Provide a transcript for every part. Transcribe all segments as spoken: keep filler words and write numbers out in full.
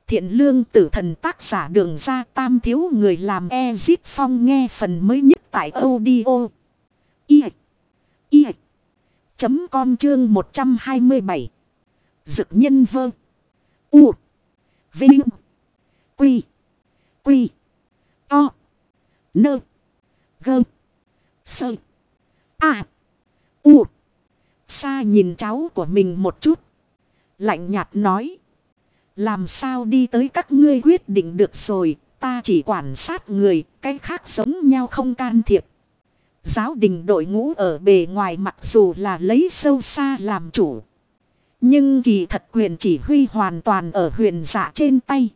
Thiện lương tử thần tác giả Đường Ra Tam thiếu người làm Ezip Phong nghe phần mới nhất tại audio. I. I. Chấm com chương một trăm hai mươi bảy. Dực nhân vơ. U. Vinh. Quy. Quy. To. Nơ. Gơ. Sơ. À. U. Sa nhìn cháu của mình một chút. Lạnh nhạt nói. Làm sao đi tới các ngươi quyết định được rồi. Ta chỉ quản sát người. Cái khác giống nhau không can thiệp. Giáo đình đội ngũ ở bề ngoài mặc dù là lấy Sâu Sa làm chủ. Nhưng kỳ thật quyền chỉ huy hoàn toàn ở huyền dạ trên tay.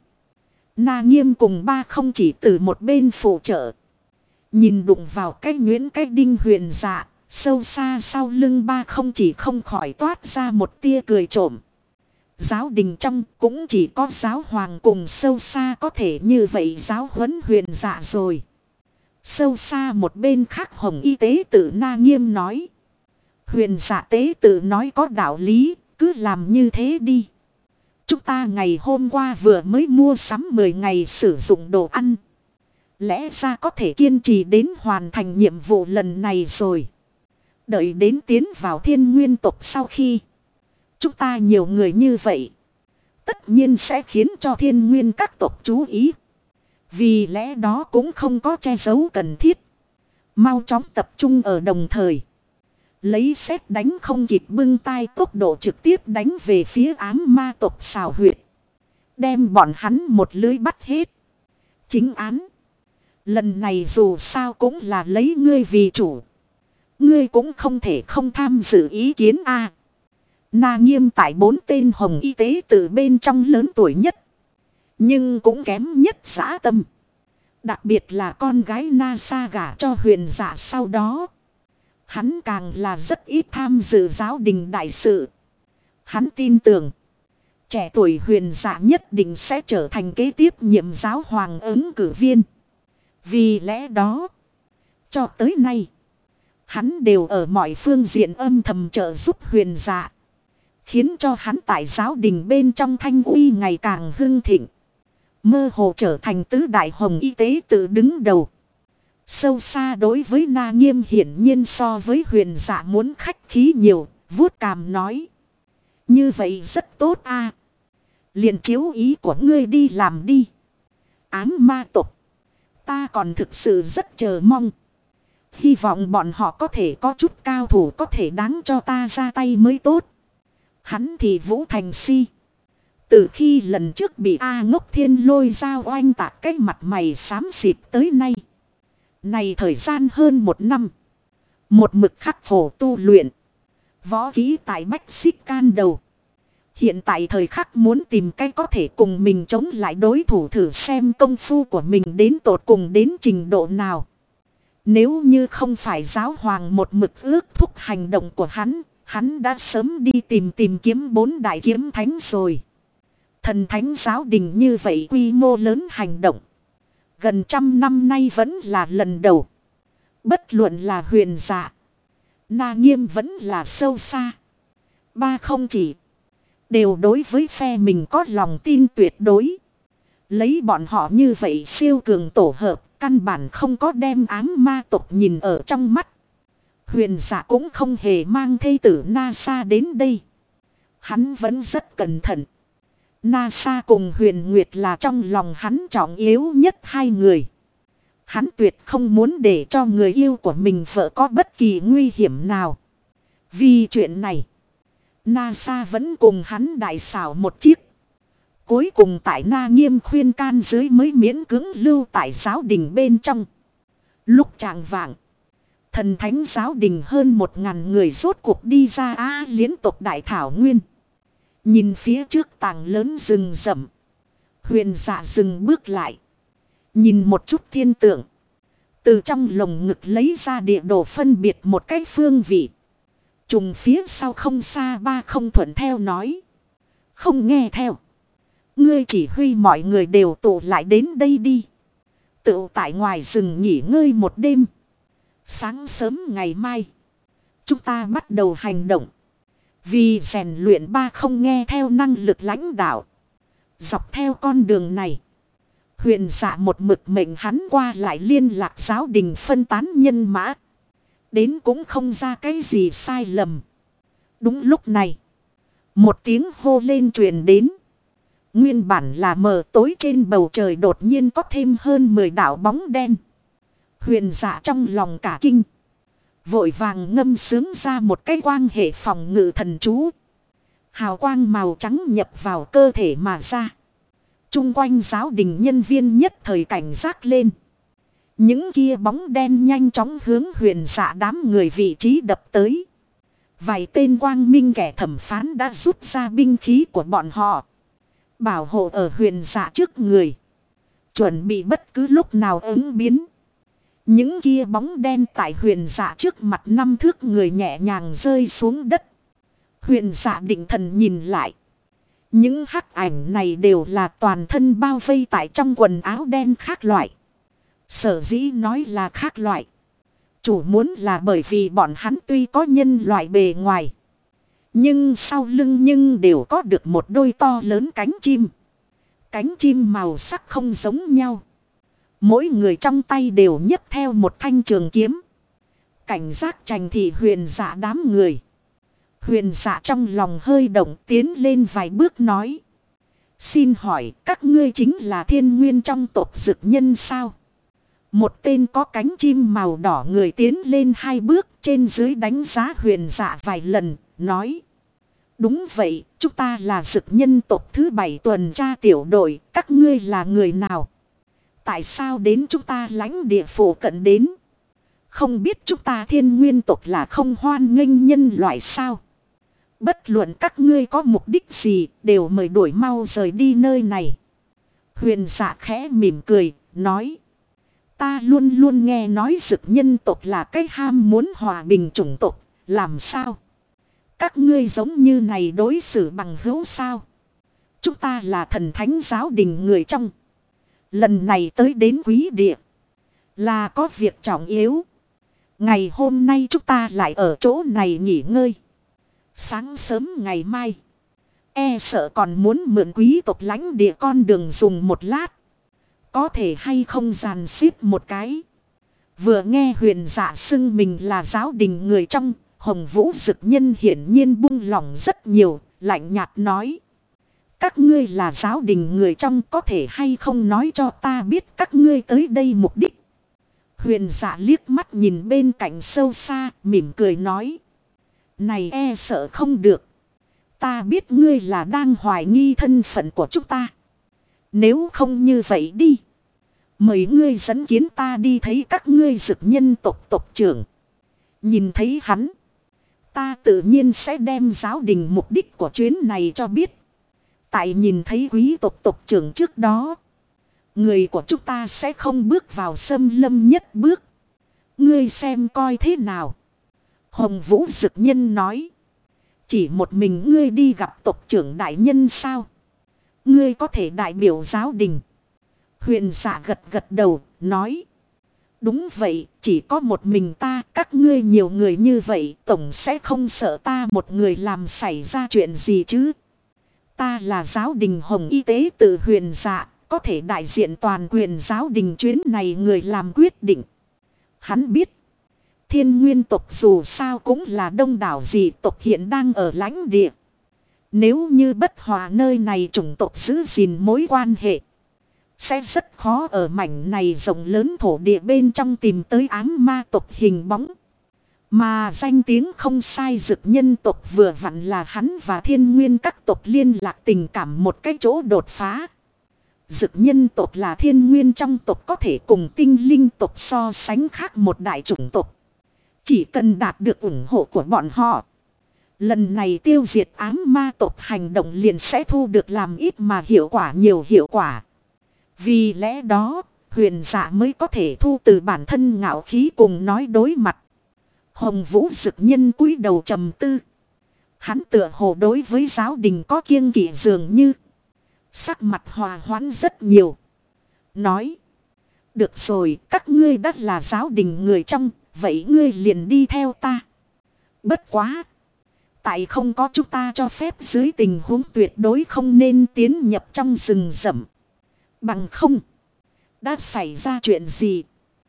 Na Nghiêm cùng ba không chỉ từ một bên phụ trợ. Nhìn đụng vào cái nhuyễn cái đinh huyền dạ. Sâu Sa sau lưng ba không chỉ không khỏi toát ra một tia cười trộm. Giáo đình trong cũng chỉ có giáo hoàng cùng Sâu Sa có thể như vậy giáo huấn huyền dạ rồi. Sâu Sa một bên khác hồng y tế tự Na Nghiêm nói. Huyền dạ tế tự nói có đạo lý, cứ làm như thế đi. Chúng ta ngày hôm qua vừa mới mua sắm mười ngày sử dụng đồ ăn. Lẽ ra có thể kiên trì đến hoàn thành nhiệm vụ lần này rồi. Đợi đến tiến vào thiên nguyên tộc sau khi. Chúng ta nhiều người như vậy. Tất nhiên sẽ khiến cho thiên nguyên các tộc chú ý. Vì lẽ đó cũng không có che giấu cần thiết. Mau chóng tập trung ở đồng thời. Lấy xét đánh không kịp bưng tay tốc độ trực tiếp đánh về phía ám ma tộc xào huyệt. Đem bọn hắn một lưới bắt hết. Chính án. Lần này dù sao cũng là lấy ngươi vì chủ. Ngươi cũng không thể không tham dự ý kiến a. Na Nghiêm tại bốn tên hồng y tế từ bên trong lớn tuổi nhất. Nhưng cũng kém nhất dã tâm. Đặc biệt là con gái Na Sa gả cho huyền dạ sau đó. Hắn càng là rất ít tham dự giáo đình đại sự. Hắn tin tưởng. Trẻ tuổi huyền dạ nhất định sẽ trở thành kế tiếp nhiệm giáo hoàng ứng cử viên. Vì lẽ đó. Cho tới nay. Hắn đều ở mọi phương diện âm thầm trợ giúp huyền dạ. Khiến cho hắn tại giáo đình bên trong thanh uy ngày càng hưng thịnh. Mơ hồ trở thành tứ đại hồng y tế tự đứng đầu. Sâu Sa đối với Na Nghiêm hiển nhiên so với huyền dạ muốn khách khí nhiều. Vuốt cằm nói. Như vậy rất tốt a. Liền chiếu ý của ngươi đi làm đi. Ám ma tộc. Ta còn thực sự rất chờ mong. Hy vọng bọn họ có thể có chút cao thủ có thể đáng cho ta ra tay mới tốt. Hắn thì Vũ Thành Si. Từ khi lần trước bị A Ngốc Thiên lôi dao oanh tạc cái mặt mày xám xịt tới nay. Này thời gian hơn một năm. Một mực khắc khổ tu luyện. Võ kỹ tại Bách Xích Can đầu. Hiện tại thời khắc muốn tìm cái có thể cùng mình chống lại đối thủ thử xem công phu của mình đến tột cùng đến trình độ nào. Nếu như không phải giáo hoàng một mực ước thúc hành động của hắn, hắn đã sớm đi tìm tìm kiếm bốn đại kiếm thánh rồi. Thần thánh giáo đình như vậy quy mô lớn hành động. Gần trăm năm nay vẫn là lần đầu. Bất luận là huyền dạ. Na Nghiêm vẫn là Sâu Sa. Ba không chỉ. Đều đối với phe mình có lòng tin tuyệt đối. Lấy bọn họ như vậy siêu cường tổ hợp. Căn bản không có đem ám ma tộc nhìn ở trong mắt. Huyền dạ cũng không hề mang thê tử Na Sa đến đây. Hắn vẫn rất cẩn thận. Na Sa cùng Huyền Nguyệt là trong lòng hắn trọng yếu nhất hai người. Hắn tuyệt không muốn để cho người yêu của mình vợ có bất kỳ nguy hiểm nào. Vì chuyện này, Na Sa vẫn cùng hắn đại xảo một chiếc. Cuối cùng tại Na Nghiêm khuyên can dưới mới miễn cưỡng lưu tại giáo đình bên trong. Lúc chạng vạng, thần thánh giáo đình hơn một ngàn người rốt cuộc đi ra Á Liễn tộc Đại Thảo Nguyên. Nhìn phía trước tảng lớn rừng rậm. Huyền dạ dừng bước lại. Nhìn một chút thiên tượng. Từ trong lồng ngực lấy ra địa đồ phân biệt một cái phương vị. Trùng phía sau không xa ba không thuận theo nói. Không nghe theo. Ngươi chỉ huy mọi người đều tụ lại đến đây đi. Tự tại ngoài rừng nghỉ ngơi một đêm. Sáng sớm ngày mai. Chúng ta bắt đầu hành động. Vì rèn luyện ba không nghe theo năng lực lãnh đạo. Dọc theo con đường này. Huyền dạ một mực mệnh hắn qua lại liên lạc giáo đình phân tán nhân mã. Đến cũng không ra cái gì sai lầm. Đúng lúc này. Một tiếng hô lên truyền đến. Nguyên bản là mờ tối trên bầu trời đột nhiên có thêm hơn mười đạo bóng đen. Huyền dạ trong lòng cả kinh. Vội vàng ngâm sướng ra một cái quang hệ phòng ngự thần chú. Hào quang màu trắng nhập vào cơ thể mà ra. Trung quanh giáo đình nhân viên nhất thời cảnh giác lên. Những kia bóng đen nhanh chóng hướng huyền dạ đám người vị trí đập tới. Vài tên quang minh kẻ thẩm phán đã rút ra binh khí của bọn họ. Bảo hộ ở huyền dạ trước người. Chuẩn bị bất cứ lúc nào ứng biến. Những kia bóng đen tại huyền dạ trước mặt năm thước người nhẹ nhàng rơi xuống đất. Huyền dạ định thần nhìn lại. Những hắc ảnh này đều là toàn thân bao vây tại trong quần áo đen khác loại. Sở dĩ nói là khác loại. Chủ muốn là bởi vì bọn hắn tuy có nhân loại bề ngoài. Nhưng sau lưng nhưng đều có được một đôi to lớn cánh chim. Cánh chim màu sắc không giống nhau. Mỗi người trong tay đều nhấc theo một thanh trường kiếm. Cảnh giác trành thị huyền dạ đám người. Huyền dạ trong lòng hơi động tiến lên vài bước nói. Xin hỏi các ngươi chính là thiên nguyên trong tộc dực nhân sao? Một tên có cánh chim màu đỏ người tiến lên hai bước trên dưới đánh giá huyền dạ vài lần, nói. Đúng vậy, chúng ta là dực nhân tộc thứ bảy tuần tra tiểu đội, các ngươi là người nào? Tại sao đến chúng ta lãnh địa phủ cận đến? Không biết chúng ta thiên nguyên tộc là không hoan nghênh nhân loại sao? Bất luận các ngươi có mục đích gì, đều mời đuổi mau rời đi nơi này. Huyền dạ khẽ mỉm cười, nói. Ta luôn luôn nghe nói dực nhân tộc là cái ham muốn hòa bình chủng tộc, làm sao? Các ngươi giống như này đối xử bằng hữu sao? Chúng ta là thần thánh giáo đình người trong. Lần này tới đến quý địa, là có việc trọng yếu. Ngày hôm nay chúng ta lại ở chỗ này nghỉ ngơi. Sáng sớm ngày mai, e sợ còn muốn mượn quý tộc lãnh địa con đường dùng một lát. Có thể hay không dàn xếp một cái. Vừa nghe huyền dạ xưng mình là giáo đình người trong, Hồng Vũ Dực Nhân hiển nhiên buông lỏng rất nhiều, lạnh nhạt nói. Các ngươi là giáo đình người trong, có thể hay không nói cho ta biết các ngươi tới đây mục đích. Huyền dạ liếc mắt nhìn bên cạnh sâu xa, mỉm cười nói. Này e sợ không được. Ta biết ngươi là đang hoài nghi thân phận của chúng ta. Nếu không như vậy đi. Mời ngươi dẫn kiến ta đi thấy các ngươi dực nhân tộc tộc trưởng. Nhìn thấy hắn. Ta tự nhiên sẽ đem giáo đình mục đích của chuyến này cho biết. Tại nhìn thấy quý tộc tộc trưởng trước đó. Người của chúng ta sẽ không bước vào xâm lâm nhất bước. Ngươi xem coi thế nào. Hồng Vũ Dực Nhân nói. Chỉ một mình ngươi đi gặp tộc trưởng đại nhân sao? Ngươi có thể đại biểu giáo đình. Huyền dạ gật gật đầu, nói. Đúng vậy, chỉ có một mình ta, các ngươi nhiều người như vậy, tổng sẽ không sợ ta một người làm xảy ra chuyện gì chứ. Ta là giáo đình Hồng Y tế tự huyền dạ, có thể đại diện toàn quyền giáo đình chuyến này người làm quyết định. Hắn biết. Thiên nguyên tộc dù sao cũng là đông đảo dị tộc hiện đang ở lãnh địa. Nếu như bất hòa nơi này chủng tộc giữ gìn mối quan hệ. Sẽ rất khó ở mảnh này rộng lớn thổ địa bên trong tìm tới ám ma tộc hình bóng. Mà danh tiếng không sai dực nhân tộc vừa vặn là hắn và thiên nguyên các tộc liên lạc tình cảm một cái chỗ đột phá. Dực nhân tộc là thiên nguyên trong tộc có thể cùng tinh linh tộc so sánh khác một đại chủng tộc. Chỉ cần đạt được ủng hộ của bọn họ. Lần này tiêu diệt ám ma tộc hành động liền sẽ thu được làm ít mà hiệu quả nhiều hiệu quả. Vì lẽ đó, huyền dạ mới có thể thu từ bản thân ngạo khí cùng nói đối mặt. Hồng Vũ Dực Nhân cúi đầu trầm tư. Hắn tựa hồ đối với giáo đình có kiêng kỵ dường như. Sắc mặt hòa hoãn rất nhiều. Nói. Được rồi, các ngươi đã là giáo đình người trong, vậy ngươi liền đi theo ta. Bất quá. Tại không có chúng ta cho phép dưới tình huống tuyệt đối không nên tiến nhập trong rừng rậm. Bằng không. Đã xảy ra chuyện gì?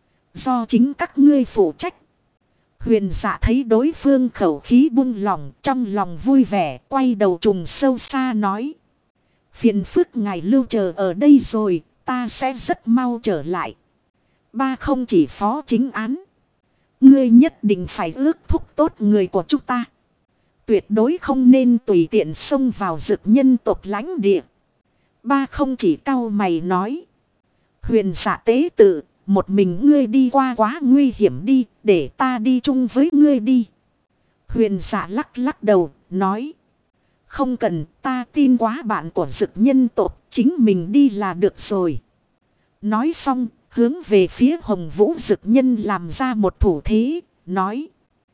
Do chính các ngươi phụ trách. Huyền Dạ thấy đối phương khẩu khí buông lỏng, trong lòng vui vẻ, quay đầu trùng sâu xa nói. Phiền phức ngài lưu chờ ở đây rồi, ta sẽ rất mau trở lại. Ba không chỉ phó chính án. Ngươi nhất định phải ước thúc tốt người của chúng ta. Tuyệt đối không nên tùy tiện xông vào dực nhân tộc lãnh địa. Ba không chỉ cau mày nói. Huyền Dạ tế tự, một mình ngươi đi qua quá nguy hiểm đi, để ta đi chung với ngươi đi. Huyền Dạ lắc lắc đầu, nói. Không cần, ta tin quá bạn của dực nhân tộc, chính mình đi là được rồi. Nói xong, hướng về phía Hồng Vũ dực nhân làm ra một thủ thế, nói.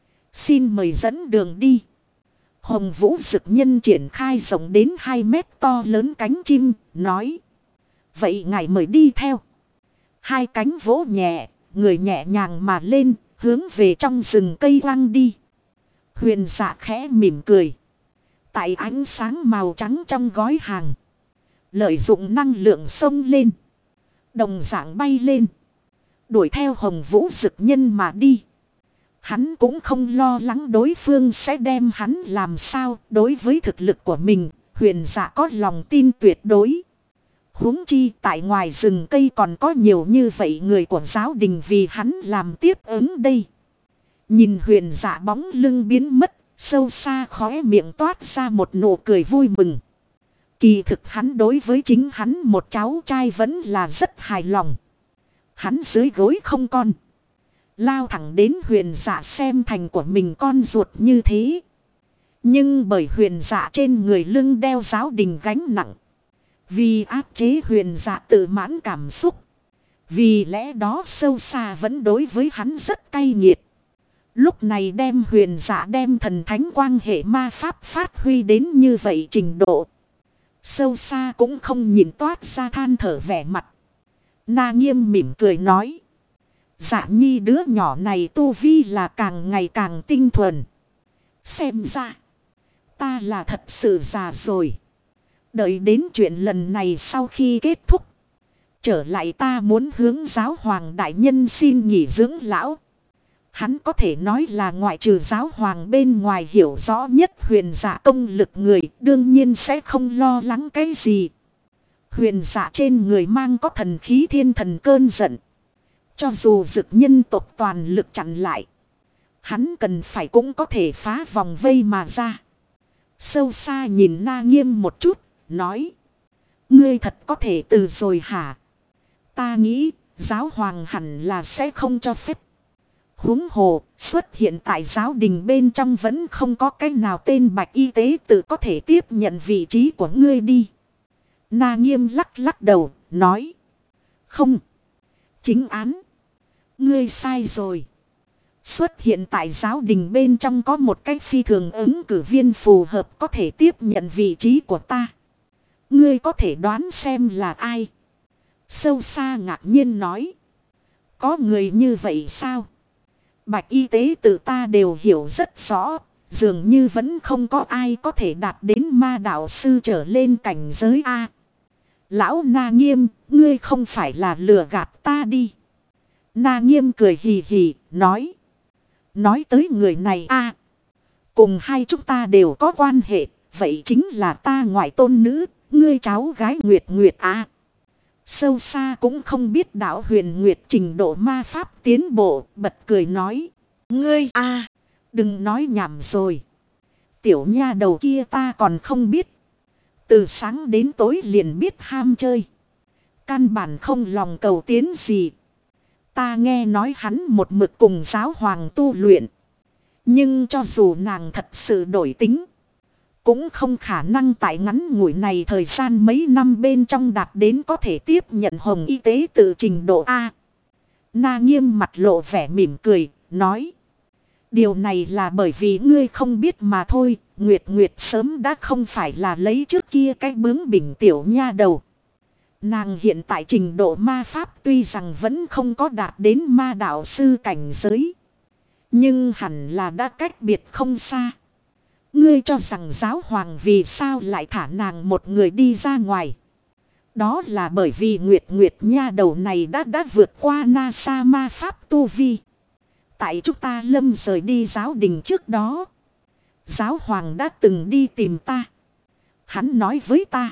Xin mời dẫn đường đi. Hồng Vũ dực nhân triển khai rộng đến hai mét to lớn cánh chim, nói. Vậy ngài mời đi theo. Hai cánh vỗ nhẹ, người nhẹ nhàng mà lên, hướng về trong rừng cây lăng đi. Huyền Dạ khẽ mỉm cười. Tại ánh sáng màu trắng trong gói hàng. Lợi dụng năng lượng sông lên. Đồng dạng bay lên. Đuổi theo Hồng Vũ dực nhân mà đi. Hắn cũng không lo lắng đối phương sẽ đem hắn làm sao. Đối với thực lực của mình, Huyền Dạ có lòng tin tuyệt đối. Huống chi tại ngoài rừng cây còn có nhiều như vậy người của giáo đình vì hắn làm tiếp ứng đây. Nhìn Huyền Dạ bóng lưng biến mất, sâu xa khóe miệng toát ra một nụ cười vui mừng. Kỳ thực hắn đối với chính hắn một cháu trai vẫn là rất hài lòng. Hắn dưới gối không con. Lao thẳng đến Huyền Dạ xem thành của mình con ruột như thế. Nhưng bởi Huyền Dạ trên người lưng đeo giáo đình gánh nặng. Vì áp chế Huyền Dạ tự mãn cảm xúc. Vì lẽ đó sâu xa vẫn đối với hắn rất cay nghiệt. Lúc này đem Huyền Dạ đem thần thánh quang hệ ma pháp phát huy đến như vậy trình độ. Sâu xa cũng không nhìn toát ra than thở vẻ mặt. Na Nghiêm mỉm cười nói. Dạ nhi đứa nhỏ này tu vi là càng ngày càng tinh thuần. Xem ra. Ta là thật sự già rồi. Đợi đến chuyện lần này sau khi kết thúc. Trở lại ta muốn hướng giáo hoàng đại nhân xin nghỉ dưỡng lão. Hắn có thể nói là ngoại trừ giáo hoàng bên ngoài hiểu rõ nhất Huyền Dạ công lực người, đương nhiên sẽ không lo lắng cái gì. Huyền Dạ trên người mang có thần khí thiên thần cơn giận. Cho dù dực nhân tộc toàn lực chặn lại, hắn cần phải cũng có thể phá vòng vây mà ra. Sâu xa nhìn Na Nghiêm một chút, nói. Ngươi thật có thể từ rồi hả? Ta nghĩ giáo hoàng hẳn là sẽ không cho phép. Huống hồ xuất hiện tại giáo đình bên trong vẫn không có cách nào tên bạch y tế tự có thể tiếp nhận vị trí của ngươi đi. Na Nghiêm lắc lắc đầu, nói. Không. Chính án. Ngươi sai rồi. Xuất hiện tại giáo đình bên trong có một cách phi thường ứng cử viên phù hợp có thể tiếp nhận vị trí của ta. Ngươi có thể đoán xem là ai? Sâu xa ngạc nhiên nói. Có người như vậy sao? Bạch y tế tự ta đều hiểu rất rõ. Dường như vẫn không có ai có thể đạt đến ma đạo sư trở lên cảnh giới A. Lão Na Nghiêm, ngươi không phải là lừa gạt ta đi. Na Nghiêm cười hì hì, nói. Nói tới người này A. Cùng hai chúng ta đều có quan hệ. Vậy chính là ta ngoại tôn nữ, ngươi cháu gái Nguyệt Nguyệt A. Sâu xa cũng không biết đạo Huyền Nguyệt trình độ ma pháp tiến bộ, bật cười nói. Ngươi a đừng nói nhảm rồi. Tiểu nha đầu kia ta còn không biết. Từ sáng đến tối liền biết ham chơi. Căn bản không lòng cầu tiến gì. Ta nghe nói hắn một mực cùng giáo hoàng tu luyện. Nhưng cho dù nàng thật sự đổi tính. Cũng không khả năng tại ngắn ngủi này thời gian mấy năm bên trong đạt đến có thể tiếp nhận hồng y tế từ trình độ A. Na Nghiêm mặt lộ vẻ mỉm cười, nói. Điều này là bởi vì ngươi không biết mà thôi, Nguyệt Nguyệt sớm đã không phải là lấy trước kia cái bướng bỉnh tiểu nha đầu. Nàng hiện tại trình độ ma pháp tuy rằng vẫn không có đạt đến ma đạo sư cảnh giới. Nhưng hẳn là đã cách biệt không xa. Ngươi cho rằng giáo hoàng vì sao lại thả nàng một người đi ra ngoài. Đó là bởi vì Nguyệt Nguyệt nha đầu này đã đã vượt qua na sa ma pháp tu vi. Tại chúng ta lâm rời đi giáo đình trước đó. Giáo hoàng đã từng đi tìm ta. Hắn nói với ta.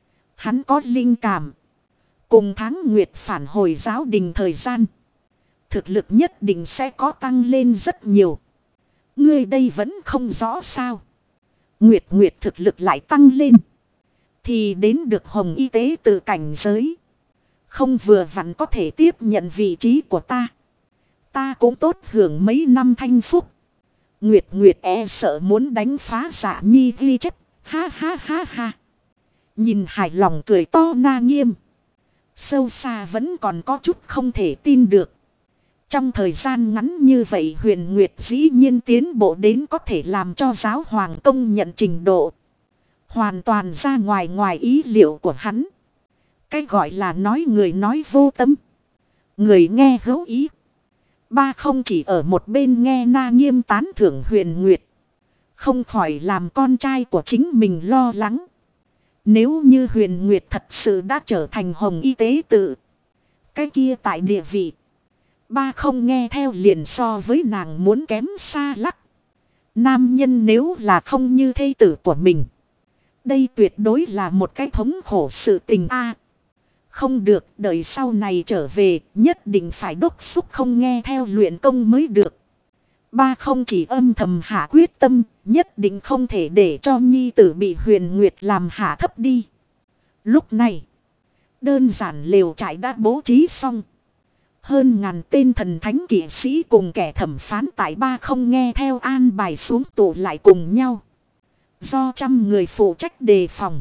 Hắn có linh cảm. Cùng tháng Nguyệt phản hồi giáo đình thời gian. Thực lực nhất định sẽ có tăng lên rất nhiều. Ngươi đây vẫn không rõ sao. Nguyệt Nguyệt thực lực lại tăng lên. Thì đến được hồng y tế tự cảnh giới. Không vừa vặn có thể tiếp nhận vị trí của ta. Ta cũng tốt hưởng mấy năm thanh phúc. Nguyệt Nguyệt e sợ muốn đánh phá Dạ Nhi ghi chép. Ha ha ha ha. Nhìn hài lòng cười to Na Nghiêm. Sâu xa vẫn còn có chút không thể tin được. Trong thời gian ngắn như vậy Huyền Nguyệt dĩ nhiên tiến bộ đến có thể làm cho giáo hoàng công nhận trình độ. Hoàn toàn ra ngoài ngoài ý liệu của hắn. Cái gọi là nói người nói vô tâm. Người nghe hữu ý. Ba không chỉ ở một bên nghe Na Nghiêm tán thưởng Huyền Nguyệt. Không khỏi làm con trai của chính mình lo lắng. Nếu như Huyền Nguyệt thật sự đã trở thành hồng y tế tự. Cái kia tại địa vị. Ba không nghe theo liền so với nàng muốn kém xa lắc. Nam nhân nếu là không như thê tử của mình. Đây tuyệt đối là một cái thống khổ sự tình a. Không được, đợi sau này trở về, nhất định phải đốc xúc không nghe theo luyện công mới được. Ba không chỉ âm thầm hạ quyết tâm, nhất định không thể để cho nhi tử bị Huyền Nguyệt làm hạ thấp đi. Lúc này, đơn giản lều trại đã bố trí xong. Hơn ngàn tên thần thánh kỵ sĩ cùng kẻ thẩm phán tại ba không nghe theo an bài xuống tụ lại cùng nhau. Do trăm người phụ trách đề phòng.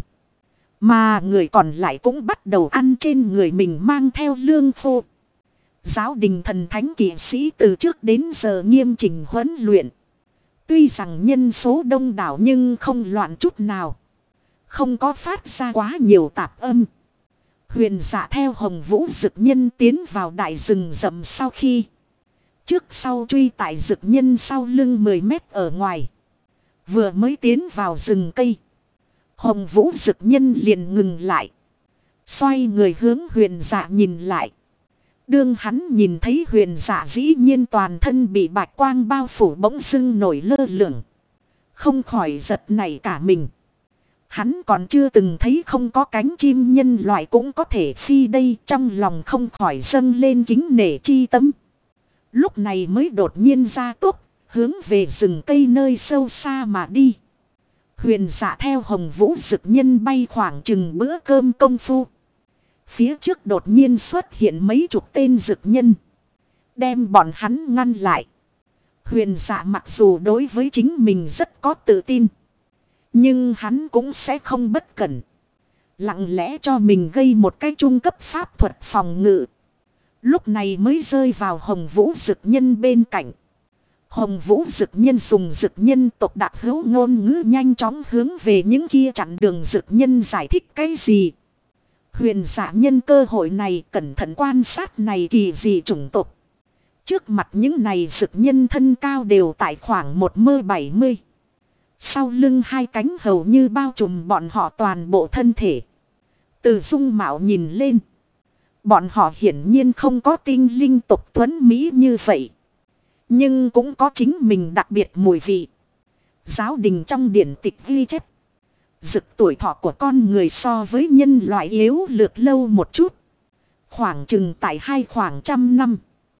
Mà người còn lại cũng bắt đầu ăn trên người mình mang theo lương khô. Giáo đình thần thánh kỵ sĩ từ trước đến giờ nghiêm chỉnh huấn luyện. Tuy rằng nhân số đông đảo nhưng không loạn chút nào. Không có phát ra quá nhiều tạp âm. Huyền Dạ theo Hồng Vũ Dực Nhân tiến vào đại rừng rậm sau khi. Trước sau truy tại Dực Nhân sau lưng mười mét ở ngoài. Vừa mới tiến vào rừng cây. Hồng Vũ Dực Nhân liền ngừng lại. Xoay người hướng Huyền Dạ nhìn lại. Đương hắn nhìn thấy Huyền Dạ dĩ nhiên toàn thân bị bạch quang bao phủ bỗng dưng nổi lơ lửng. Không khỏi giật nảy cả mình. Hắn còn chưa từng thấy không có cánh chim nhân loại cũng có thể phi đây, trong lòng không khỏi dâng lên kính nể chi tâm. Lúc này mới đột nhiên ra tốc, hướng về rừng cây nơi sâu xa mà đi. Huyền Dạ theo Hồng Vũ Dực Nhân bay khoảng chừng bữa cơm công phu. Phía trước đột nhiên xuất hiện mấy chục tên dực nhân. Đem bọn hắn ngăn lại. Huyền Dạ mặc dù đối với chính mình rất có tự tin. Nhưng hắn cũng sẽ không bất cẩn. Lặng lẽ cho mình gây một cái trung cấp pháp thuật phòng ngự. Lúc này mới rơi vào Hồng Vũ Dực Nhân bên cạnh. Hồng Vũ Dực Nhân dùng dực nhân tộc đặc hữu ngôn ngữ nhanh chóng hướng về những kia chặn đường dực nhân giải thích cái gì. Huyền Dạ nhân cơ hội này cẩn thận quan sát này kỳ dị chủng tộc. Trước mặt những này dực nhân thân cao đều tại khoảng một mơ bảy mươi. Sau lưng hai cánh hầu như bao trùm bọn họ toàn bộ thân thể. Từ dung mạo nhìn lên. Bọn họ hiển nhiên không có tinh linh tộc tuấn Mỹ như vậy. Nhưng cũng có chính mình đặc biệt mùi vị. Giáo đình trong điển tịch ghi chép. Dực tuổi thọ của con người so với nhân loại yếu lược lâu một chút. Khoảng chừng tại hai khoảng trăm năm.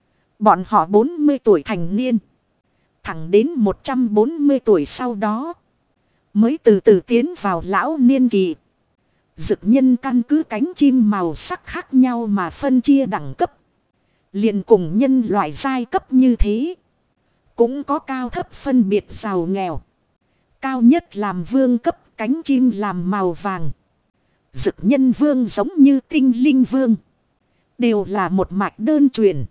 Bọn họ bốn mươi tuổi thành niên. Thẳng đến một trăm bốn mươi tuổi sau đó. Mới từ từ tiến vào lão niên kỳ. Dực nhân căn cứ cánh chim màu sắc khác nhau mà phân chia đẳng cấp. liền cùng nhân loại giai cấp như thế. Cũng có cao thấp phân biệt giàu nghèo. Cao nhất làm vương cấp, cánh chim làm màu vàng. Dực nhân vương giống như tinh linh vương. Đều là một mạch đơn truyền.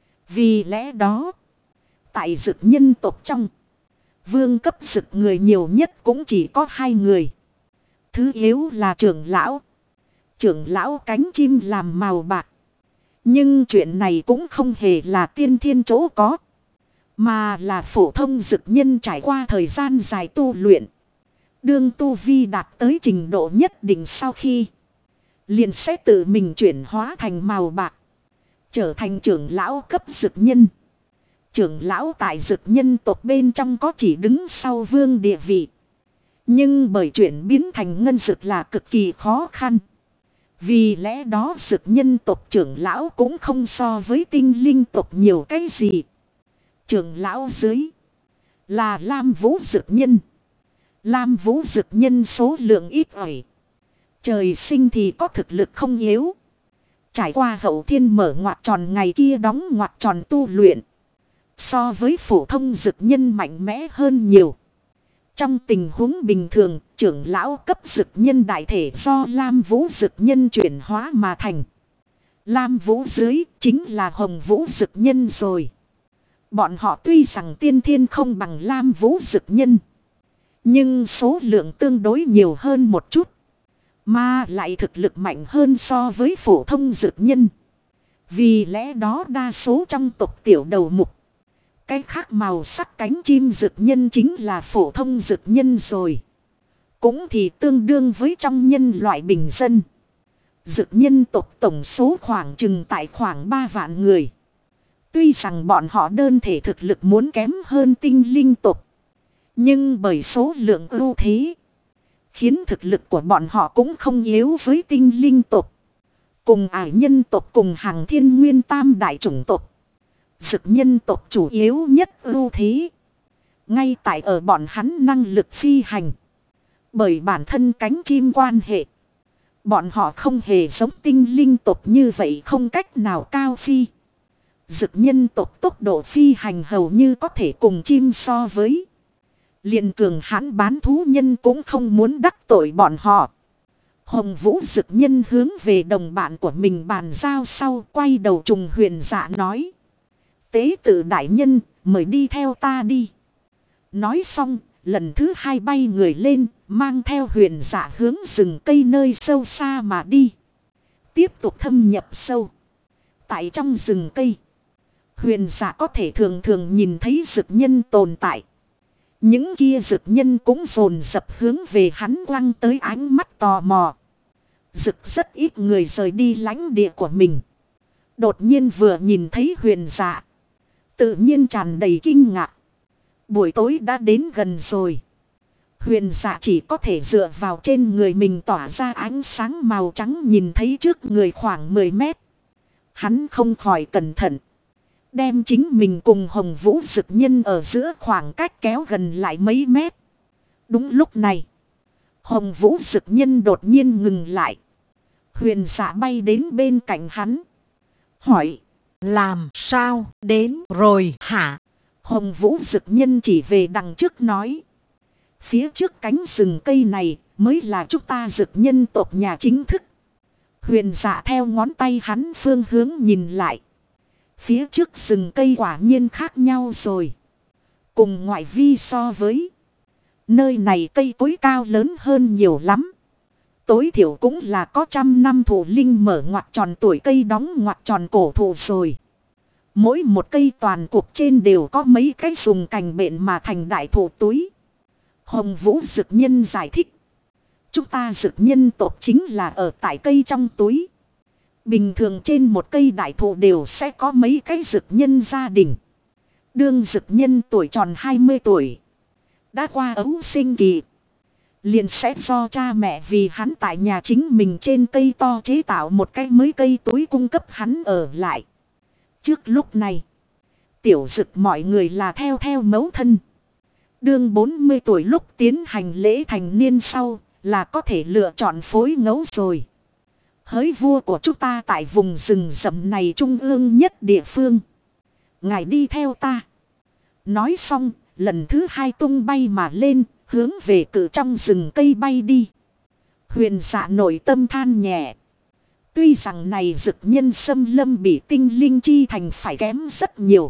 Vì lẽ đó, tại dực nhân tộc trong, vương cấp dực người nhiều nhất cũng chỉ có hai người. Thứ yếu là trưởng lão. Trưởng lão cánh chim làm màu bạc. Nhưng chuyện này cũng không hề là tiên thiên chỗ có. Mà là phổ thông dực nhân trải qua thời gian dài tu luyện. Đương tu vi đạt tới trình độ nhất định sau khi liền sẽ tự mình chuyển hóa thành màu bạc. Trở thành trưởng lão cấp dực nhân. Trưởng lão tại dực nhân tộc bên trong có chỉ đứng sau vương địa vị. Nhưng bởi chuyển biến thành ngân dực là cực kỳ khó khăn. Vì lẽ đó dực nhân tộc trưởng lão cũng không so với tinh linh tộc nhiều cái gì. Trưởng lão dưới là Lam Vũ dực nhân. Lam Vũ dực nhân số lượng ít ỏi. Trời sinh thì có thực lực không yếu. Trải qua hậu thiên mở ngoặt tròn ngày kia đóng ngoặt tròn tu luyện. So với phổ thông dực nhân mạnh mẽ hơn nhiều. Trong tình huống bình thường, trưởng lão cấp dực nhân đại thể do Lam Vũ dực nhân chuyển hóa mà thành. Lam Vũ dưới chính là Hồng Vũ dực nhân rồi. Bọn họ tuy rằng tiên thiên không bằng Lam Vũ dực nhân. Nhưng số lượng tương đối nhiều hơn một chút. Mà lại thực lực mạnh hơn so với phổ thông dực nhân. Vì lẽ đó đa số trong tộc tiểu đầu mục. Cái khác màu sắc cánh chim dực nhân chính là phổ thông dực nhân rồi. Cũng thì tương đương với trong nhân loại bình dân. Dực nhân tộc tổng số khoảng chừng tại khoảng ba vạn người. Tuy rằng bọn họ đơn thể thực lực muốn kém hơn tinh linh tộc. Nhưng bởi số lượng ưu thế. Khiến thực lực của bọn họ cũng không yếu với tinh linh tộc. Cùng ải nhân tộc cùng hàng thiên nguyên tam đại chủng tộc. Dực nhân tộc chủ yếu nhất ưu thế. Ngay tại ở bọn hắn năng lực phi hành. Bởi bản thân cánh chim quan hệ. Bọn họ không hề giống tinh linh tộc như vậy không cách nào cao phi. Dực nhân tộc tốc độ phi hành hầu như có thể cùng chim so với. Liền cường hãn bán thú nhân cũng không muốn đắc tội bọn họ. Hồng Vũ dực nhân hướng về đồng bạn của mình bàn giao sau quay đầu trùng huyền dạ nói. Tế tự đại nhân mời đi theo ta đi. Nói xong lần thứ hai bay người lên mang theo huyền dạ hướng rừng cây nơi sâu xa mà đi. Tiếp tục thâm nhập sâu. Tại trong rừng cây. Huyền dạ có thể thường thường nhìn thấy dực nhân tồn tại. Những kia dực nhân cũng dồn dập hướng về hắn quăng tới ánh mắt tò mò. Dực rất ít người rời đi lãnh địa của mình. Đột nhiên vừa nhìn thấy huyền dạ. Tự nhiên tràn đầy kinh ngạc. Buổi tối đã đến gần rồi. Huyền dạ chỉ có thể dựa vào trên người mình tỏa ra ánh sáng màu trắng nhìn thấy trước người khoảng mười mét. Hắn không khỏi cẩn thận. Đem chính mình cùng Hồng Vũ dực nhân ở giữa khoảng cách kéo gần lại mấy mét. Đúng lúc này. Hồng Vũ dực nhân đột nhiên ngừng lại. Huyền dạ bay đến bên cạnh hắn. Hỏi. Làm sao đến rồi hả? Hồng Vũ dực nhân chỉ về đằng trước nói. Phía trước cánh rừng cây này mới là chúng ta dực nhân tộc nhà chính thức. Huyền dạ theo ngón tay hắn phương hướng nhìn lại. Phía trước rừng cây quả nhiên khác nhau rồi. Cùng ngoại vi so với. Nơi này cây cối cao lớn hơn nhiều lắm. Tối thiểu cũng là có trăm năm thủ linh mở ngoặt tròn tuổi cây đóng ngoặt tròn cổ thụ rồi. Mỗi một cây toàn cuộc trên đều có mấy cái dùng cành bệnh mà thành đại thụ túi. Hồng Vũ dực nhân giải thích. Chúng ta dực nhân tộc chính là ở tại cây trong túi. Bình thường trên một cây đại thụ đều sẽ có mấy cái dực nhân gia đình. Đương dực nhân tuổi tròn hai mươi tuổi. Đã qua ấu sinh kỳ. Liền sẽ do cha mẹ vì hắn tại nhà chính mình trên cây to chế tạo một cái mới cây túi cung cấp hắn ở lại. Trước lúc này. Tiểu dực mọi người là theo theo mẫu thân. Đương bốn mươi tuổi lúc tiến hành lễ thành niên sau là có thể lựa chọn phối ngẫu rồi. Hỡi vua của chúng ta tại vùng rừng rậm này trung ương nhất địa phương. Ngài đi theo ta. Nói xong, lần thứ hai tung bay mà lên, hướng về cự trong rừng cây bay đi. Huyền dạ nội tâm than nhẹ. Tuy rằng này dực nhân xâm lâm bị tinh linh chi thành phải kém rất nhiều.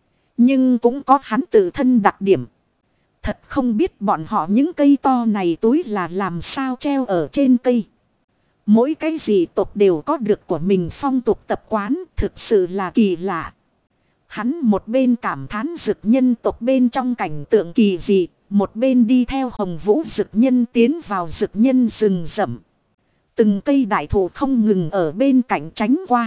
Nhưng cũng có hắn tự thân đặc điểm. Thật không biết bọn họ những cây to này túi là làm sao treo ở trên cây. Mỗi cái gì tộc đều có được của mình phong tục tập quán, thực sự là kỳ lạ. Hắn một bên cảm thán dực nhân tộc bên trong cảnh tượng kỳ dị, một bên đi theo Hồng Vũ dực nhân tiến vào dực nhân rừng rậm. Từng cây đại thụ không ngừng ở bên cạnh tránh qua.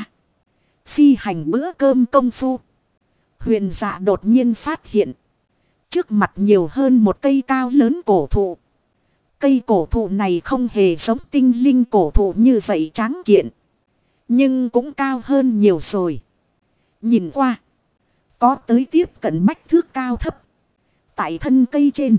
Phi hành bữa cơm công phu. Huyền Dạ đột nhiên phát hiện. Trước mặt nhiều hơn một cây cao lớn cổ thụ. Cây cổ thụ này không hề giống tinh linh cổ thụ như vậy tráng kiện. Nhưng cũng cao hơn nhiều rồi. Nhìn qua. Có tới tiếp cận bách thước cao thấp. Tại thân cây trên.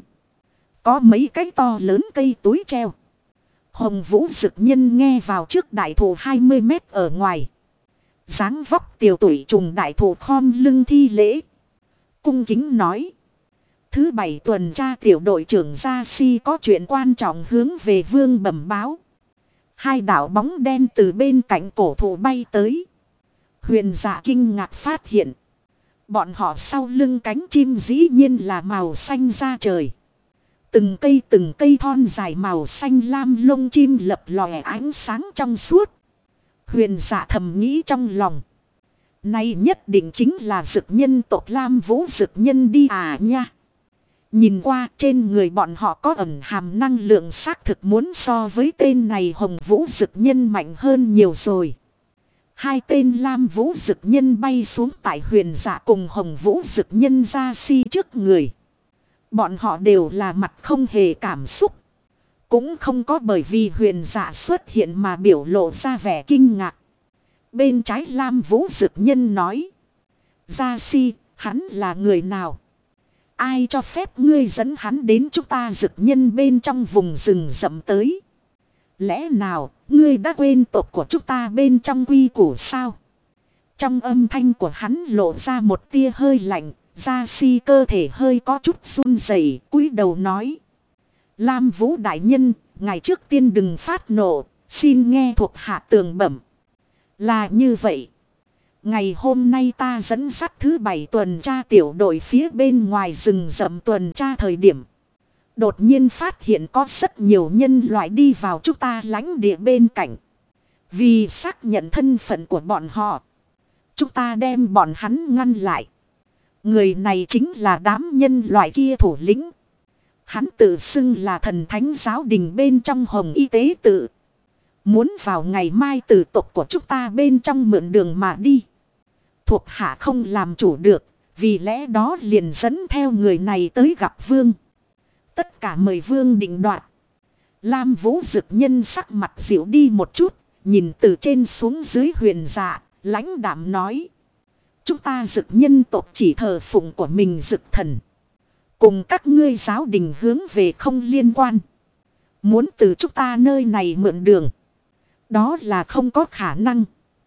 Có mấy cái to lớn cây túi treo. Hồng Vũ dực nhân nghe vào trước đại thụ hai mươi mét ở ngoài. Dáng vóc tiểu tuổi trùng đại thụ khom lưng thi lễ. Cung kính nói. Thứ bảy tuần tra tiểu đội trưởng Gia Si có chuyện quan trọng hướng về vương bẩm báo. Hai đạo bóng đen từ bên cạnh cổ thụ bay tới. Huyền Dạ kinh ngạc phát hiện. Bọn họ sau lưng cánh chim dĩ nhiên là màu xanh da trời. Từng cây từng cây thon dài màu xanh lam lông chim lập lòe ánh sáng trong suốt. Huyền Dạ thầm nghĩ trong lòng. Này nhất định chính là dực nhân tộc Lam Vũ dực nhân đi à nha. Nhìn qua trên người bọn họ có ẩn hàm năng lượng xác thực muốn so với tên này Hồng Vũ dực nhân mạnh hơn nhiều rồi. Hai tên Lam Vũ dực nhân bay xuống tại Huyền Dạ cùng Hồng Vũ dực nhân Gia Si trước người. Bọn họ đều là mặt không hề cảm xúc. Cũng không có bởi vì Huyền Dạ xuất hiện mà biểu lộ ra vẻ kinh ngạc. Bên trái Lam Vũ dực nhân nói. Gia Si, hắn là người nào? Ai cho phép ngươi dẫn hắn đến chúng ta dực nhân bên trong vùng rừng rậm tới? Lẽ nào, ngươi đã quên tộc của chúng ta bên trong quy củ sao? Trong âm thanh của hắn lộ ra một tia hơi lạnh, Gia Si cơ thể hơi có chút run rẩy, cúi đầu nói. Lam Vũ đại nhân, ngày trước tiên đừng phát nộ, xin nghe thuộc hạ tường bẩm. Là như vậy. Ngày hôm nay ta dẫn dắt thứ bảy tuần tra tiểu đội phía bên ngoài rừng rậm tuần tra thời điểm. Đột nhiên phát hiện có rất nhiều nhân loại đi vào chúng ta lãnh địa bên cạnh. Vì xác nhận thân phận của bọn họ. Chúng ta đem bọn hắn ngăn lại. Người này chính là đám nhân loại kia thủ lĩnh. Hắn tự xưng là thần thánh giáo đình bên trong Hồng Y tế tự. Muốn vào ngày mai tử tộc của chúng ta bên trong mượn đường mà đi. Thuộc hạ không làm chủ được. Vì lẽ đó liền dẫn theo người này tới gặp vương. Tất cả mời vương định đoạt. Lam Vũ dực nhân sắc mặt dịu đi một chút. Nhìn từ trên xuống dưới Huyền Dạ. Lãnh đạm nói. Chúng ta dực nhân tộc chỉ thờ phụng của mình dực thần. Cùng các ngươi giáo đình hướng về không liên quan. Muốn từ chúng ta nơi này mượn đường. Đó là không có khả năng.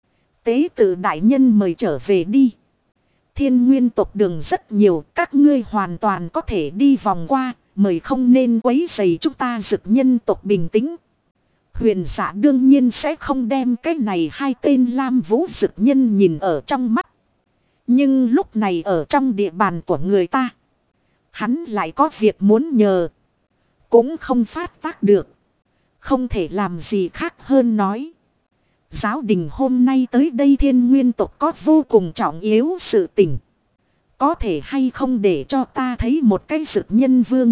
Tế tự đại nhân mời trở về đi. Thiên nguyên tộc đường rất nhiều. Các ngươi hoàn toàn có thể đi vòng qua. Mời không nên quấy rầy chúng ta dực nhân tộc bình tĩnh. Huyền Dạ đương nhiên sẽ không đem cái này hai tên Lam Vũ dực nhân nhìn ở trong mắt. Nhưng lúc này ở trong địa bàn của người ta. Hắn lại có việc muốn nhờ. Cũng không phát tác được. Không thể làm gì khác hơn nói. Giáo đình hôm nay tới đây thiên nguyên tộc có vô cùng trọng yếu sự tình. Có thể hay không để cho ta thấy một cái dực nhân vương.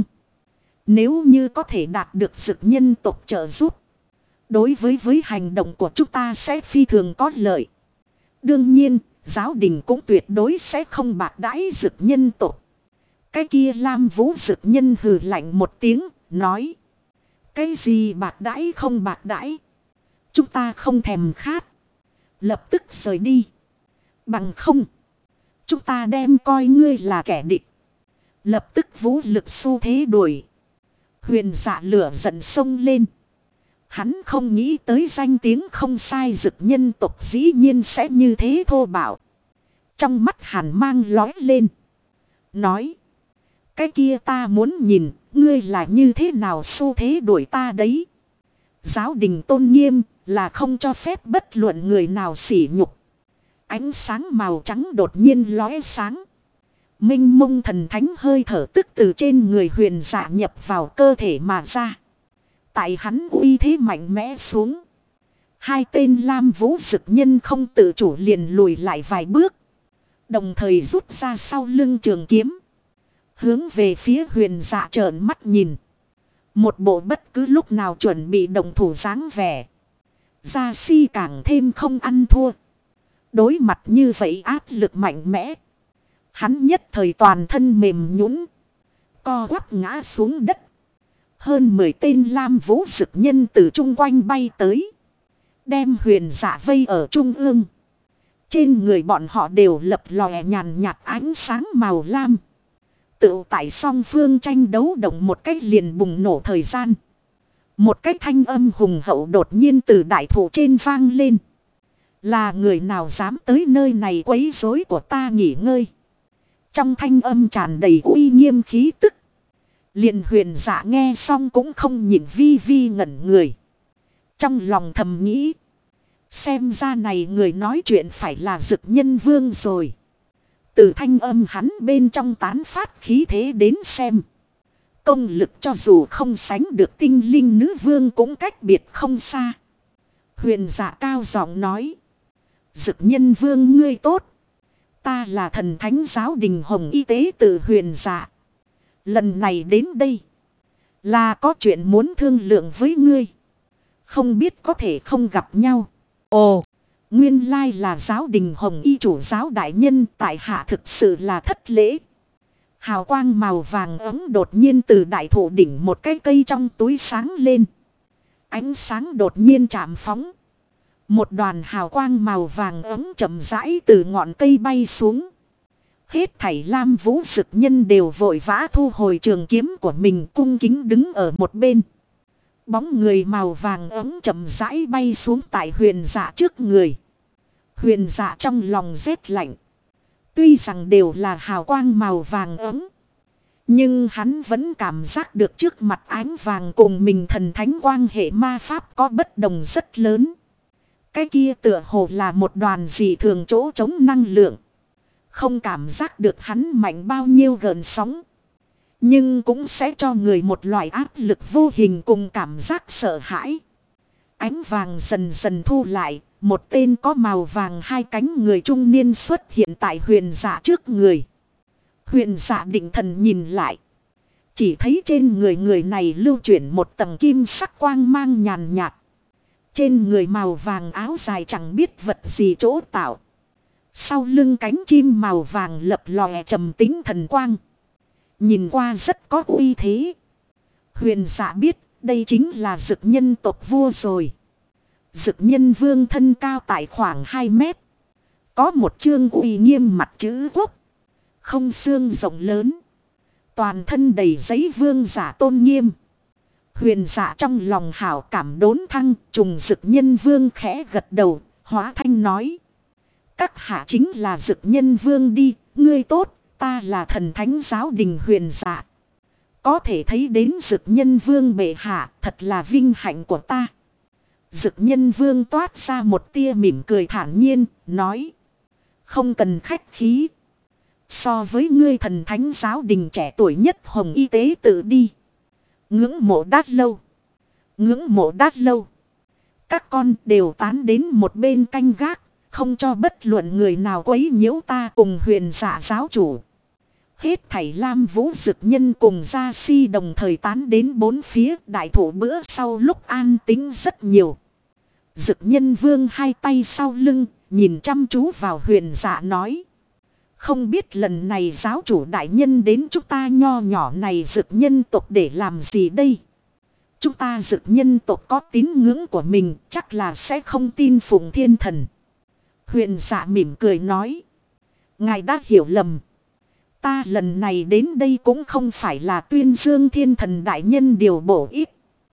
Nếu như có thể đạt được dực nhân tộc trợ giúp. Đối với với hành động của chúng ta sẽ phi thường có lợi. Đương nhiên, giáo đình cũng tuyệt đối sẽ không bạc đãi dực nhân tộc. Cái kia Lam Vũ dực nhân hừ lạnh một tiếng, nói. Cái gì bạc đãi không bạc đãi? Chúng ta không thèm khát. Lập tức rời đi. Bằng không. Chúng ta đem coi ngươi là kẻ địch. Lập tức vũ lực xu thế đuổi. Huyền Dạ lửa giận sông lên. Hắn không nghĩ tới danh tiếng không sai dực nhân tộc dĩ nhiên sẽ như thế thô bạo. Trong mắt hàn mang lói lên. Nói. Cái kia ta muốn nhìn, ngươi là như thế nào xu thế đuổi ta đấy. Giáo đình tôn nghiêm là không cho phép bất luận người nào sỉ nhục. Ánh sáng màu trắng đột nhiên lóe sáng. Minh mông thần thánh hơi thở tức từ trên người Huyền Dạ nhập vào cơ thể mà ra. Tại hắn uy thế mạnh mẽ xuống. Hai tên Lam Vũ dực nhân không tự chủ liền lùi lại vài bước. Đồng thời rút ra sau lưng trường kiếm. Hướng về phía Huyền Dạ trợn mắt nhìn. Một bộ bất cứ lúc nào chuẩn bị động thủ dáng vẻ. Gia Si càng thêm không ăn thua. Đối mặt như vậy áp lực mạnh mẽ. Hắn nhất thời toàn thân mềm nhũn, co quắp ngã xuống đất. Hơn mười tên lam vũ dực nhân từ chung quanh bay tới. Đem Huyền Dạ vây ở trung ương. Trên người bọn họ đều lập lòe nhàn nhạt ánh sáng màu lam. Tự tại song phương tranh đấu động một cách liền bùng nổ thời gian. Một cái thanh âm hùng hậu đột nhiên từ đại thụ trên vang lên. Là người nào dám tới nơi này quấy rối của ta nghỉ ngơi. Trong thanh âm tràn đầy uy nghiêm khí tức. Liền Huyền Dạ nghe xong cũng không nhìn vi vi ngẩn người. Trong lòng thầm nghĩ. Xem ra này người nói chuyện phải là Dực Nhân Vương rồi. Từ thanh âm hắn bên trong tán phát khí thế đến xem. Công lực cho dù không sánh được tinh linh nữ vương cũng cách biệt không xa. Huyền Dạ cao giọng nói. Dực Nhân Vương ngươi tốt. Ta là thần thánh giáo đình Hồng Y tế tự Huyền Dạ. Lần này đến đây. Là có chuyện muốn thương lượng với ngươi. Không biết có thể không gặp nhau. Ồ. Nguyên lai là giáo đình Hồng Y chủ giáo đại nhân, tại hạ thực sự là thất lễ. Hào quang màu vàng ấm đột nhiên từ đại thụ đỉnh một cái cây trong túi sáng lên. Ánh sáng đột nhiên chạm phóng. Một đoàn hào quang màu vàng ấm chậm rãi từ ngọn cây bay xuống. Hết thảy lam vũ dực nhân đều vội vã thu hồi trường kiếm của mình, cung kính đứng ở một bên. Bóng người màu vàng ấm chậm rãi bay xuống tại Huyền Dạ trước người. Huyền Dạ trong lòng rét lạnh. Tuy rằng đều là hào quang màu vàng ấm. Nhưng hắn vẫn cảm giác được trước mặt ánh vàng cùng mình thần thánh quang hệ ma pháp có bất đồng rất lớn. Cái kia tựa hồ là một đoàn dị thường chỗ chống năng lượng. Không cảm giác được hắn mạnh bao nhiêu gợn sóng. Nhưng cũng sẽ cho người một loại áp lực vô hình cùng cảm giác sợ hãi. Ánh vàng dần dần thu lại. Một tên có màu vàng hai cánh người trung niên xuất hiện tại Huyền Dạ trước người. Huyền Dạ định thần nhìn lại. Chỉ thấy trên người người này lưu chuyển một tầng kim sắc quang mang nhàn nhạt. Trên người màu vàng áo dài chẳng biết vật gì chỗ tạo. Sau lưng cánh chim màu vàng lập lòe trầm tính thần quang. Nhìn qua rất có uy thế. Huyền Dạ biết đây chính là Dực Nhân tộc vua rồi. Dực Nhân Vương thân cao tại khoảng hai mét. Có một chương uy nghiêm mặt chữ quốc. Không xương rộng lớn. Toàn thân đầy giấy vương giả tôn nghiêm. Huyền Dạ trong lòng hảo cảm đốn thăng. Trùng Dực Nhân Vương khẽ gật đầu. Hóa thanh nói. Các hạ chính là Dực Nhân Vương đi. Ngươi tốt. Ta là thần thánh giáo đình Huyền Dạ. Có thể thấy đến Dực Nhân Vương bệ hạ. Thật là vinh hạnh của ta. Dực Nhân Vương toát ra một tia mỉm cười thản nhiên, nói. Không cần khách khí. So với ngươi thần thánh giáo đình trẻ tuổi nhất Hồng Y tế tự đi. Ngưỡng mộ đát lâu. Ngưỡng mộ đát lâu. Các con đều tán đến một bên canh gác. Không cho bất luận người nào quấy nhiễu ta cùng Huyền Dạ giáo chủ. Hết thảy lam vũ dực nhân cùng Gia Si đồng thời tán đến bốn phía đại thụ bữa sau lúc an tĩnh rất nhiều. Dực Nhân Vương hai tay sau lưng, nhìn chăm chú vào Huyền Dạ nói. Không biết lần này giáo chủ đại nhân đến chúng ta nho nhỏ này Dực Nhân tộc để làm gì đây? Chúng ta Dực Nhân tộc có tín ngưỡng của mình, chắc là sẽ không tin phụng thiên thần. Huyền Dạ mỉm cười nói. Ngài đã hiểu lầm. Ta lần này đến đây cũng không phải là tuyên dương thiên thần đại nhân điều bổ ích.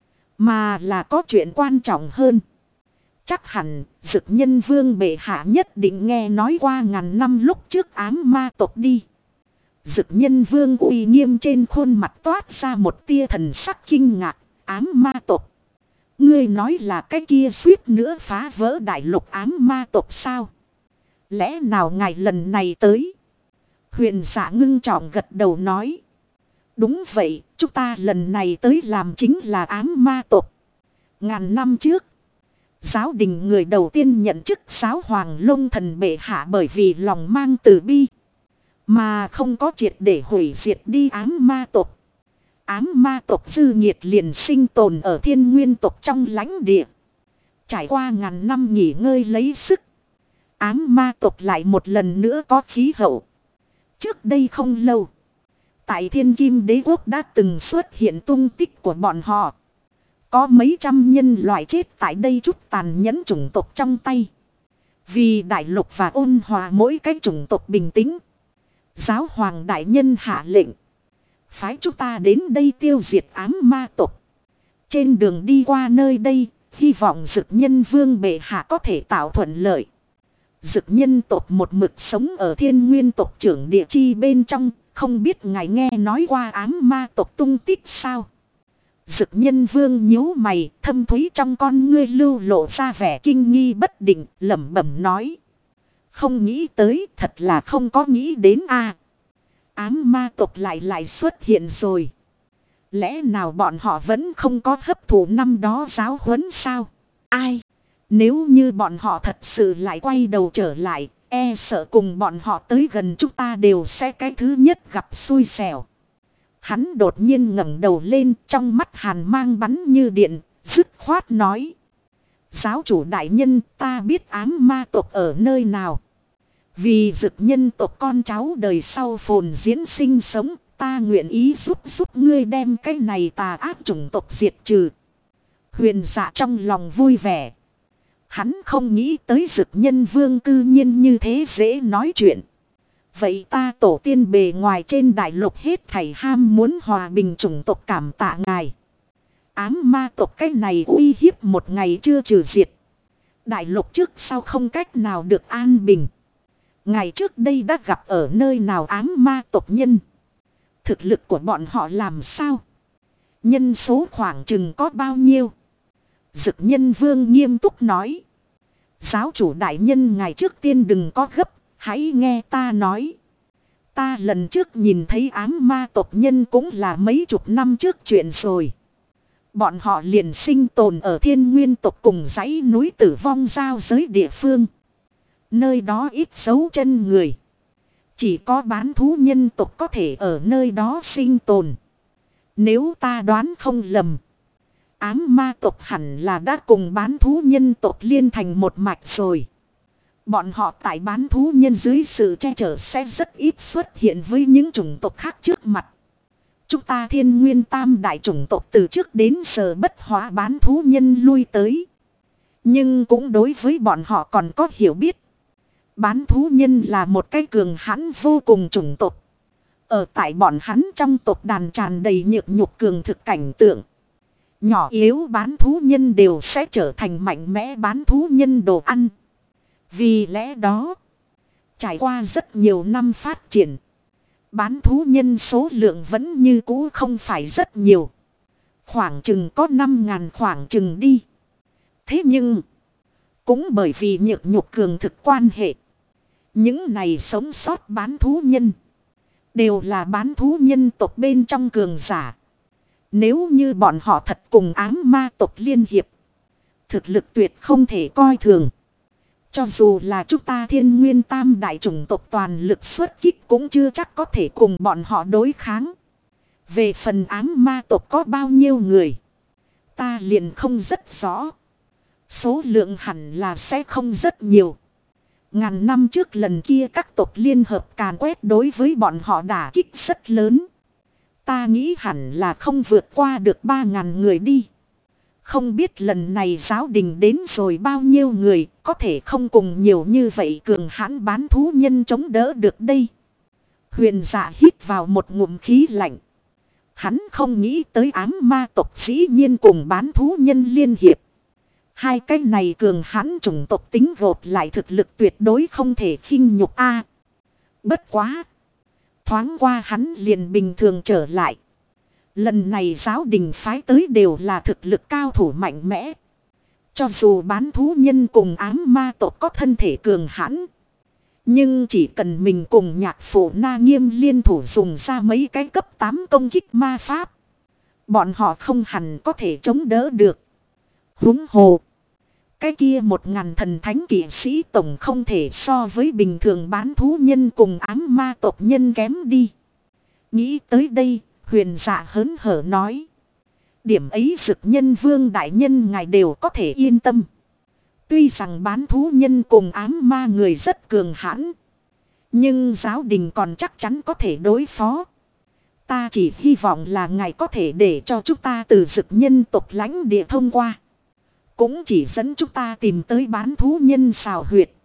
Mà là có chuyện quan trọng hơn. Chắc hẳn Dực Nhân Vương bệ hạ nhất định nghe nói qua ngàn năm lúc trước ám ma tộc đi. Dực Nhân Vương uy nghiêm trên khuôn mặt toát ra một tia thần sắc kinh ngạc. Ám ma tộc. Ngươi nói là cái kia suýt nữa phá vỡ đại lục ám ma tộc sao? Lẽ nào ngài lần này tới? Huyền Dạ ngưng trọng gật đầu nói. Đúng vậy, chúng ta lần này tới làm chính là ám ma tộc. Ngàn năm trước. Giáo đình người đầu tiên nhận chức giáo hoàng Long Thần bệ hạ bởi vì lòng mang từ bi. Mà không có triệt để hủy diệt đi ám ma tộc. Ám ma tộc dư nhiệt liền sinh tồn ở thiên nguyên tộc trong lãnh địa. Trải qua ngàn năm nghỉ ngơi lấy sức. Ám ma tộc lại một lần nữa có khí hậu. Trước đây không lâu. Tại thiên kim đế quốc đã từng xuất hiện tung tích của bọn họ. Có mấy trăm nhân loại chết tại đây chút tàn nhẫn chủng tộc trong tay. Vì đại lục và ôn hòa mỗi cái chủng tộc bình tĩnh. Giáo hoàng đại nhân hạ lệnh. Phái chúng ta đến đây tiêu diệt ám ma tộc. Trên đường đi qua nơi đây, hy vọng dực nhân vương bệ hạ có thể tạo thuận lợi. Dực nhân tộc một mực sống ở thiên nguyên tộc trưởng địa chi bên trong. Không biết ngài nghe nói qua ám ma tộc tung tích sao? Dực nhân vương nhíu mày, thâm thúy trong con ngươi lưu lộ ra vẻ kinh nghi bất định, lẩm bẩm nói. Không nghĩ tới, thật là không có nghĩ đến a. Ám ma tộc lại lại xuất hiện rồi. Lẽ nào bọn họ vẫn không có hấp thụ năm đó giáo huấn sao? Ai? Nếu như bọn họ thật sự lại quay đầu trở lại, e sợ cùng bọn họ tới gần chúng ta đều sẽ cái thứ nhất gặp xui xẻo. Hắn đột nhiên ngẩng đầu lên, trong mắt hàn mang bắn như điện, dứt khoát nói. Giáo chủ đại nhân, ta biết ám ma tộc ở nơi nào. Vì dực nhân tộc con cháu đời sau phồn diễn sinh sống, ta nguyện ý giúp giúp ngươi đem cái này tà ác chủng tộc diệt trừ. Huyền dạ trong lòng vui vẻ. Hắn không nghĩ tới dực nhân vương cư nhiên như thế dễ nói chuyện. Vậy ta tổ tiên bề ngoài trên đại lục hết thảy ham muốn hòa bình chủng tộc cảm tạ ngài. Ám ma tộc cái này uy hiếp một ngày chưa trừ diệt. Đại lục trước sau không cách nào được an bình. Ngày trước đây đã gặp ở nơi nào ám ma tộc nhân. Thực lực của bọn họ làm sao? Nhân số khoảng chừng có bao nhiêu? Dực nhân vương nghiêm túc nói. Giáo chủ đại nhân ngày trước tiên đừng có gấp. Hãy nghe ta nói. Ta lần trước nhìn thấy ám ma tộc nhân cũng là mấy chục năm trước chuyện rồi. Bọn họ liền sinh tồn ở thiên nguyên tộc cùng dãy núi tử vong giao giới địa phương. Nơi đó ít dấu chân người. Chỉ có bán thú nhân tộc có thể ở nơi đó sinh tồn. Nếu ta đoán không lầm. Ám ma tộc hẳn là đã cùng bán thú nhân tộc liên thành một mạch rồi. Bọn họ tại bán thú nhân dưới sự che chở sẽ rất ít xuất hiện với những chủng tộc khác trước mặt. Chúng ta thiên nguyên tam đại chủng tộc từ trước đến giờ bất hóa bán thú nhân lui tới. Nhưng cũng đối với bọn họ còn có hiểu biết. Bán thú nhân là một cái cường hãn vô cùng chủng tộc. Ở tại bọn hắn trong tộc đàn tràn đầy nhược nhục cường thực cảnh tượng. Nhỏ yếu bán thú nhân đều sẽ trở thành mạnh mẽ bán thú nhân đồ ăn. Vì lẽ đó, trải qua rất nhiều năm phát triển, bán thú nhân số lượng vẫn như cũ không phải rất nhiều. Khoảng chừng có năm ngàn khoảng chừng đi. Thế nhưng, cũng bởi vì nhược nhục cường thực quan hệ, những này sống sót bán thú nhân đều là bán thú nhân tộc bên trong cường giả. Nếu như bọn họ thật cùng ám ma tộc liên hiệp, thực lực tuyệt không thể coi thường. Cho dù là chúng ta thiên nguyên tam đại chủng tộc toàn lực xuất kích cũng chưa chắc có thể cùng bọn họ đối kháng. Về phần ám ma tộc có bao nhiêu người, ta liền không rất rõ. Số lượng hẳn là sẽ không rất nhiều. Ngàn năm trước lần kia các tộc liên hợp càn quét đối với bọn họ đả kích rất lớn. Ta nghĩ hẳn là không vượt qua được ba ngàn người đi. Không biết lần này giáo đình đến rồi bao nhiêu người, có thể không cùng nhiều như vậy cường hãn bán thú nhân chống đỡ được đây. Huyền dạ hít vào một ngụm khí lạnh. Hắn không nghĩ tới ám ma tộc dĩ nhiên cùng bán thú nhân liên hiệp. Hai cái này cường hãn chủng tộc tính gộp lại thực lực tuyệt đối không thể khinh nhục a. Bất quá. Thoáng qua hắn liền bình thường trở lại. Lần này giáo đình phái tới đều là thực lực cao thủ mạnh mẽ. Cho dù bán thú nhân cùng ám ma tộc có thân thể cường hãn. Nhưng chỉ cần mình cùng nhạc phụ Na Nghiêm liên thủ dùng ra mấy cái cấp tám công kích ma pháp. Bọn họ không hẳn có thể chống đỡ được. Huống hồ. Cái kia một ngàn thần thánh kỵ sĩ tổng không thể so với bình thường bán thú nhân cùng ám ma tộc nhân kém đi. Nghĩ tới đây, huyền dạ hớn hở nói. Điểm ấy Dực Nhân Vương đại nhân ngài đều có thể yên tâm. Tuy rằng bán thú nhân cùng ám ma người rất cường hãn. Nhưng giáo đình còn chắc chắn có thể đối phó. Ta chỉ hy vọng là ngài có thể để cho chúng ta từ Dực Nhân tộc lãnh địa thông qua. Cũng chỉ dẫn chúng ta tìm tới bán thú nhân xào huyệt.